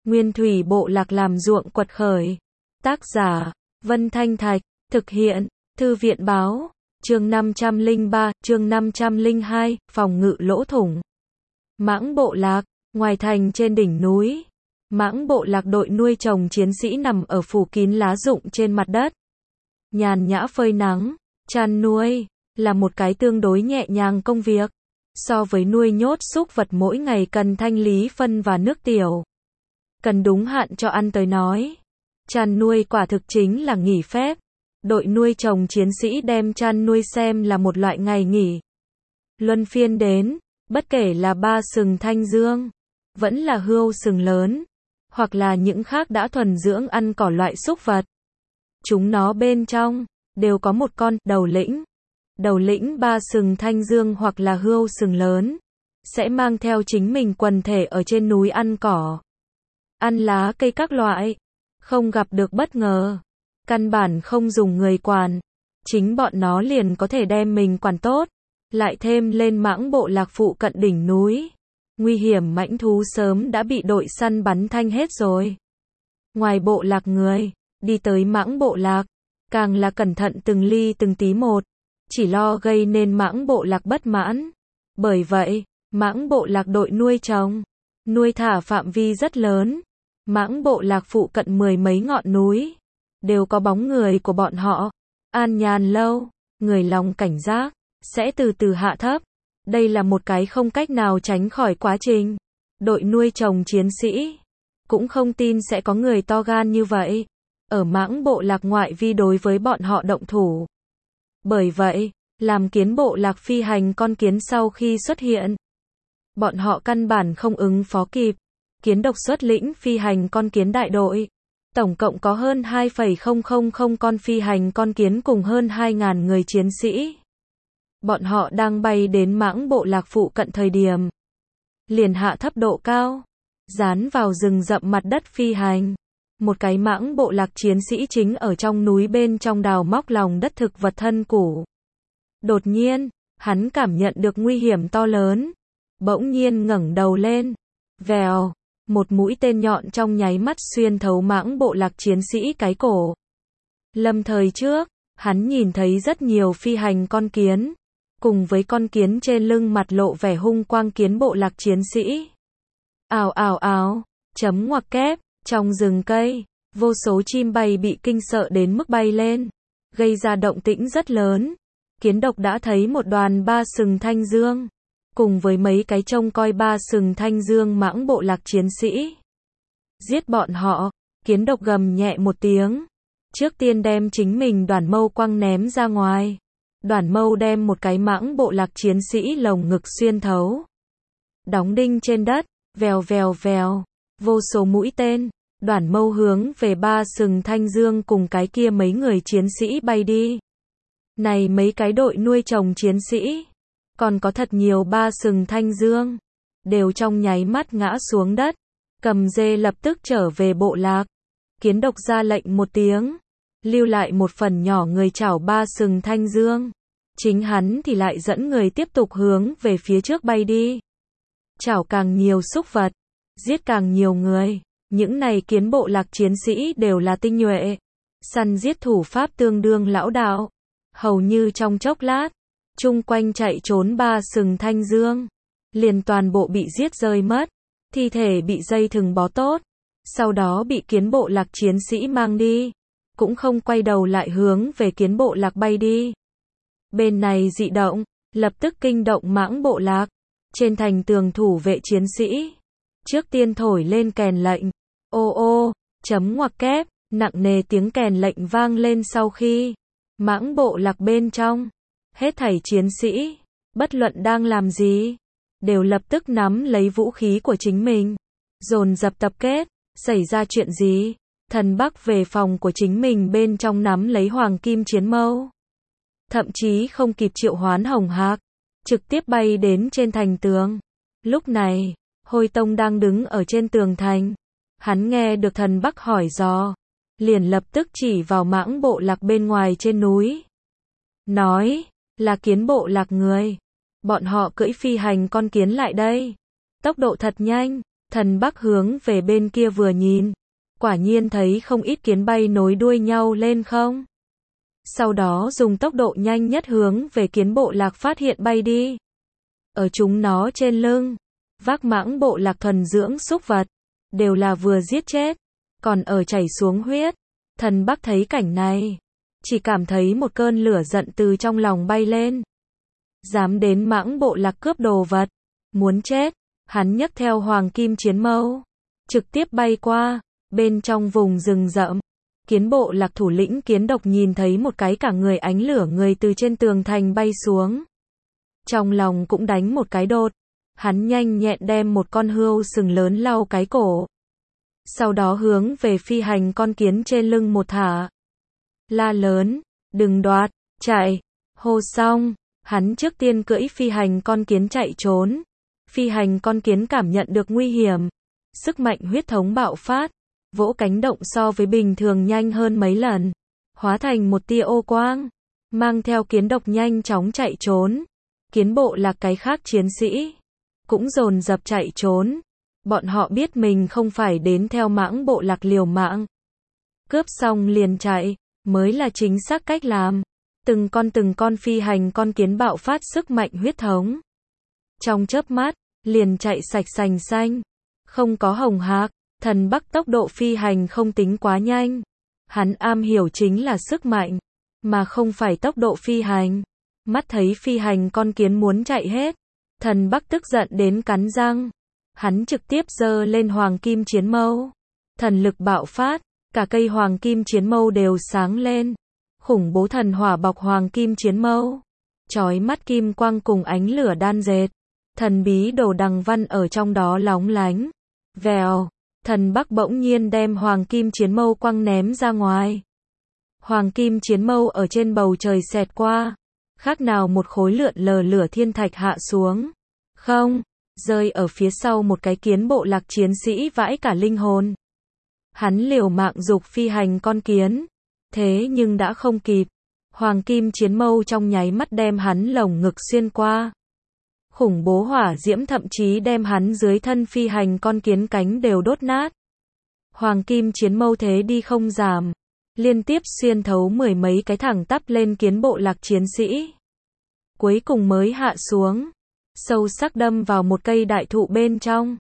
Nguyên thủy bộ lạc làm ruộng quật khởi. Tác giả, Vân Thanh Thạch, thực hiện, Thư viện báo, chương 503, chương 502, phòng ngự lỗ thủng. Mãng bộ lạc, ngoài thành trên đỉnh núi. Mãng bộ lạc đội nuôi trồng chiến sĩ nằm ở phủ kín lá rụng trên mặt đất. Nhàn nhã phơi nắng, chăn nuôi, là một cái tương đối nhẹ nhàng công việc. So với nuôi nhốt súc vật mỗi ngày cần thanh lý phân và nước tiểu. Cần đúng hạn cho ăn tới nói. Chăn nuôi quả thực chính là nghỉ phép. Đội nuôi trồng chiến sĩ đem chăn nuôi xem là một loại ngày nghỉ. Luân phiên đến, bất kể là ba sừng thanh dương, vẫn là hươu sừng lớn, hoặc là những khác đã thuần dưỡng ăn cỏ loại súc vật. Chúng nó bên trong, đều có một con đầu lĩnh. Đầu lĩnh ba sừng thanh dương hoặc là hươu sừng lớn, sẽ mang theo chính mình quần thể ở trên núi ăn cỏ, ăn lá cây các loại, không gặp được bất ngờ, căn bản không dùng người quản, chính bọn nó liền có thể đem mình quản tốt. Lại thêm lên mãng bộ lạc phụ cận đỉnh núi, nguy hiểm mãnh thú sớm đã bị đội săn bắn thanh hết rồi. Ngoài bộ lạc người, đi tới mãng bộ lạc, càng là cẩn thận từng ly từng tí một, chỉ lo gây nên mãng bộ lạc bất mãn. Bởi vậy, mãng bộ lạc đội nuôi trồng, nuôi thả phạm vi rất lớn. Mãng bộ lạc phụ cận mười mấy ngọn núi, đều có bóng người của bọn họ. An nhàn lâu, người lòng cảnh giác, sẽ từ từ hạ thấp. Đây là một cái không cách nào tránh khỏi quá trình. Đội nuôi trồng chiến sĩ, cũng không tin sẽ có người to gan như vậy, ở mãng bộ lạc ngoại vi đối với bọn họ động thủ. Bởi vậy, làm kiến bộ lạc phi hành con kiến sau khi xuất hiện, bọn họ căn bản không ứng phó kịp. Kiến độc xuất lĩnh phi hành con kiến đại đội. Tổng cộng có hơn 2,000 con phi hành con kiến cùng hơn 2.000 người chiến sĩ. Bọn họ đang bay đến mãng bộ lạc phụ cận thời điểm. Liền hạ thấp độ cao, dán vào rừng rậm mặt đất phi hành. Một cái mãng bộ lạc chiến sĩ chính ở trong núi bên trong đào móc lòng đất thực vật thân củ. Đột nhiên, hắn cảm nhận được nguy hiểm to lớn. Bỗng nhiên ngẩng đầu lên. Vèo, một mũi tên nhọn trong nháy mắt xuyên thấu mãng bộ lạc chiến sĩ cái cổ. Lâm thời trước, hắn nhìn thấy rất nhiều phi hành con kiến, cùng với con kiến trên lưng mặt lộ vẻ hung quang kiến bộ lạc chiến sĩ. Ào ào ào, chấm ngoặc kép, trong rừng cây, vô số chim bay bị kinh sợ đến mức bay lên, gây ra động tĩnh rất lớn. Kiến độc đã thấy một đoàn ba sừng thanh dương, cùng với mấy cái trông coi ba sừng thanh dương mãng bộ lạc chiến sĩ. Giết bọn họ, kiến độc gầm nhẹ một tiếng. Trước tiên đem chính mình đoàn mâu quăng ném ra ngoài. Đoàn mâu đem một cái mãng bộ lạc chiến sĩ lồng ngực xuyên thấu. Đóng đinh trên đất, vèo vèo vèo, vô số mũi tên. Đoàn mâu hướng về ba sừng thanh dương cùng cái kia mấy người chiến sĩ bay đi. Này mấy cái đội nuôi trồng chiến sĩ, còn có thật nhiều ba sừng thanh dương, đều trong nháy mắt ngã xuống đất. Cầm dê lập tức trở về bộ lạc. Kiến độc ra lệnh một tiếng, lưu lại một phần nhỏ người chảo ba sừng thanh dương. Chính hắn thì lại dẫn người tiếp tục hướng về phía trước bay đi. Chảo càng nhiều súc vật, giết càng nhiều người. Những này kiến bộ lạc chiến sĩ đều là tinh nhuệ, săn giết thủ pháp tương đương lão đạo. Hầu như trong chốc lát, chung quanh chạy trốn ba sừng thanh dương, liền toàn bộ bị giết rơi mất. Thi thể bị dây thừng bó tốt, sau đó bị kiến bộ lạc chiến sĩ mang đi, cũng không quay đầu lại hướng về kiến bộ lạc bay đi. Bên này dị động, lập tức kinh động mãng bộ lạc. Trên thành tường thủ vệ chiến sĩ, trước tiên thổi lên kèn lệnh. Ô ô, chấm ngoặc kép, nặng nề tiếng kèn lệnh vang lên sau khi mãng bộ lạc bên trong, hết thảy chiến sĩ, bất luận đang làm gì, đều lập tức nắm lấy vũ khí của chính mình, dồn dập tập kết. Xảy ra chuyện gì? Thần Bắc về phòng của chính mình bên trong nắm lấy hoàng kim chiến mâu. Thậm chí không kịp triệu hoán hồng hạc, trực tiếp bay đến trên thành tường. Lúc này, Hôi Tông đang đứng ở trên tường thành. Hắn nghe được Thần Bắc hỏi dò, liền lập tức chỉ vào mãng bộ lạc bên ngoài trên núi. Nói, là kiến bộ lạc người. Bọn họ cưỡi phi hành con kiến lại đây. Tốc độ thật nhanh, Thần Bắc hướng về bên kia vừa nhìn, quả nhiên thấy không ít kiến bay nối đuôi nhau lên không. Sau đó dùng tốc độ nhanh nhất hướng về kiến bộ lạc phát hiện bay đi. Ở chúng nó trên lưng, vác mãng bộ lạc thuần dưỡng súc vật, đều là vừa giết chết, còn ở chảy xuống huyết. Thần Bắc thấy cảnh này, chỉ cảm thấy một cơn lửa giận từ trong lòng bay lên. Dám đến mãng bộ lạc cướp đồ vật, muốn chết. Hắn nhấc theo hoàng kim chiến mâu, trực tiếp bay qua, bên trong vùng rừng rậm. Kiến bộ lạc thủ lĩnh kiến độc nhìn thấy một cái cả người ánh lửa người từ trên tường thành bay xuống. Trong lòng cũng đánh một cái đột, hắn nhanh nhẹn đem một con hươu sừng lớn lau cái cổ. Sau đó hướng về phi hành con kiến trên lưng một thả. La lớn, đừng đoạt, chạy, hô xong, hắn trước tiên cưỡi phi hành con kiến chạy trốn. Phi hành con kiến cảm nhận được nguy hiểm, sức mạnh huyết thống bạo phát, vỗ cánh động so với bình thường nhanh hơn mấy lần, hóa thành một tia ô quang, mang theo kiến độc nhanh chóng chạy trốn. Kiến bộ lạc cái khác chiến sĩ cũng dồn dập chạy trốn, bọn họ biết mình không phải đến theo mãng bộ lạc liều mạng, cướp xong liền chạy, mới là chính xác cách làm. Từng con phi hành con kiến bạo phát sức mạnh huyết thống. Trong chớp mắt, liền chạy sạch sành xanh. Không có Hồng Hạc, Thần Bắc tốc độ phi hành không tính quá nhanh. Hắn am hiểu chính là sức mạnh, mà không phải tốc độ phi hành. Mắt thấy phi hành con kiến muốn chạy hết, Thần Bắc tức giận đến cắn răng. Hắn trực tiếp giơ lên hoàng kim chiến mâu. Thần lực bạo phát, cả cây hoàng kim chiến mâu đều sáng lên. Khủng bố thần hỏa bọc hoàng kim chiến mâu. Chói mắt kim quang cùng ánh lửa đan dệt. Thần bí đồ đằng văn ở trong đó lóng lánh. Vèo, Thần Bắc bỗng nhiên đem hoàng kim chiến mâu quăng ném ra ngoài. Hoàng kim chiến mâu ở trên bầu trời xẹt qua, khác nào một khối lượn lờ lửa thiên thạch hạ xuống. Không, rơi ở phía sau một cái kiến bộ lạc chiến sĩ vãi cả linh hồn. Hắn liều mạng giục phi hành con kiến, thế nhưng đã không kịp. Hoàng kim chiến mâu trong nháy mắt đem hắn lồng ngực xuyên qua. Khủng bố hỏa diễm thậm chí đem hắn dưới thân phi hành con kiến cánh đều đốt nát. Hoàng kim chiến mâu thế đi không giảm, liên tiếp xuyên thấu mười mấy cái thẳng tắp lên kiến bộ lạc chiến sĩ. Cuối cùng mới hạ xuống, sâu sắc đâm vào một cây đại thụ bên trong.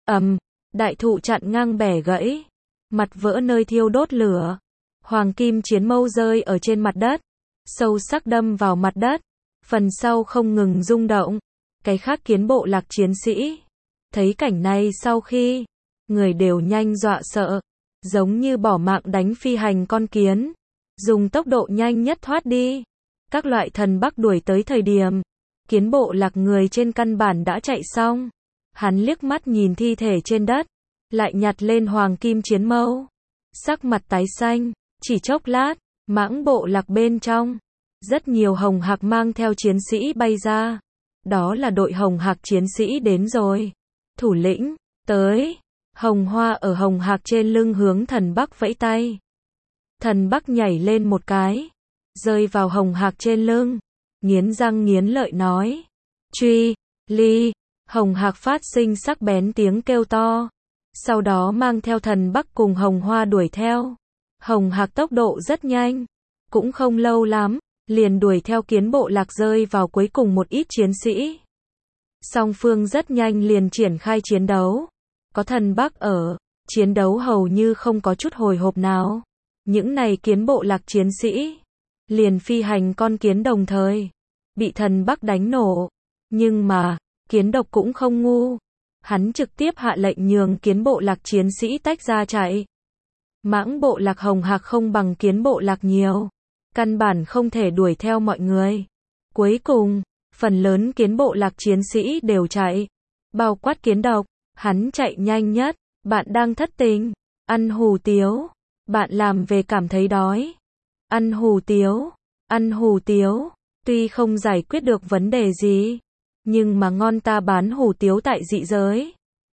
Đại thụ chặn ngang bẻ gãy, mặt vỡ nơi thiêu đốt lửa. Hoàng kim chiến mâu rơi ở trên mặt đất, sâu sắc đâm vào mặt đất, phần sau không ngừng rung động. Cái khác kiến bộ lạc chiến sĩ thấy cảnh này sau khi, người đều nhanh dọa sợ, giống như bỏ mạng đánh phi hành con kiến, dùng tốc độ nhanh nhất thoát đi. Các loại Thần Bắc đuổi tới thời điểm, kiến bộ lạc người trên căn bản đã chạy xong. Hắn liếc mắt nhìn thi thể trên đất, lại nhặt lên hoàng kim chiến mâu, sắc mặt tái xanh. Chỉ chốc lát, mãng bộ lạc bên trong, rất nhiều Hồng Hạc mang theo chiến sĩ bay ra. Đó là đội Hồng Hạc chiến sĩ đến rồi. Thủ lĩnh, tới. Hồng Hoa ở Hồng Hạc trên lưng hướng Thần Bắc vẫy tay. Thần Bắc nhảy lên một cái, rơi vào Hồng Hạc trên lưng, nghiến răng nghiến lợi nói. Truy, ly. Hồng Hạc phát sinh sắc bén tiếng kêu to. Sau đó mang theo Thần Bắc cùng Hồng Hoa đuổi theo. Hồng Hạc tốc độ rất nhanh, cũng không lâu lắm, liền đuổi theo kiến bộ lạc rơi vào cuối cùng một ít chiến sĩ. Song phương rất nhanh liền triển khai chiến đấu. Có Thần Bắc ở, chiến đấu hầu như không có chút hồi hộp nào. Những này kiến bộ lạc chiến sĩ, liền phi hành con kiến đồng thời, bị Thần Bắc đánh nổ. Nhưng mà, kiến độc cũng không ngu. Hắn trực tiếp hạ lệnh nhường kiến bộ lạc chiến sĩ tách ra chạy. Mãng bộ lạc Hồng Hạc không bằng kiến bộ lạc nhiều, căn bản không thể đuổi theo mọi người. Cuối cùng, phần lớn kiến bộ lạc chiến sĩ đều chạy, bao quát kiến độc. Hắn chạy nhanh nhất. Bạn đang thất tình, ăn hủ tiếu, bạn làm về cảm thấy đói, ăn hủ tiếu, ăn hủ tiếu. Tuy không giải quyết được vấn đề gì, nhưng mà ngon, ta bán hủ tiếu tại dị giới.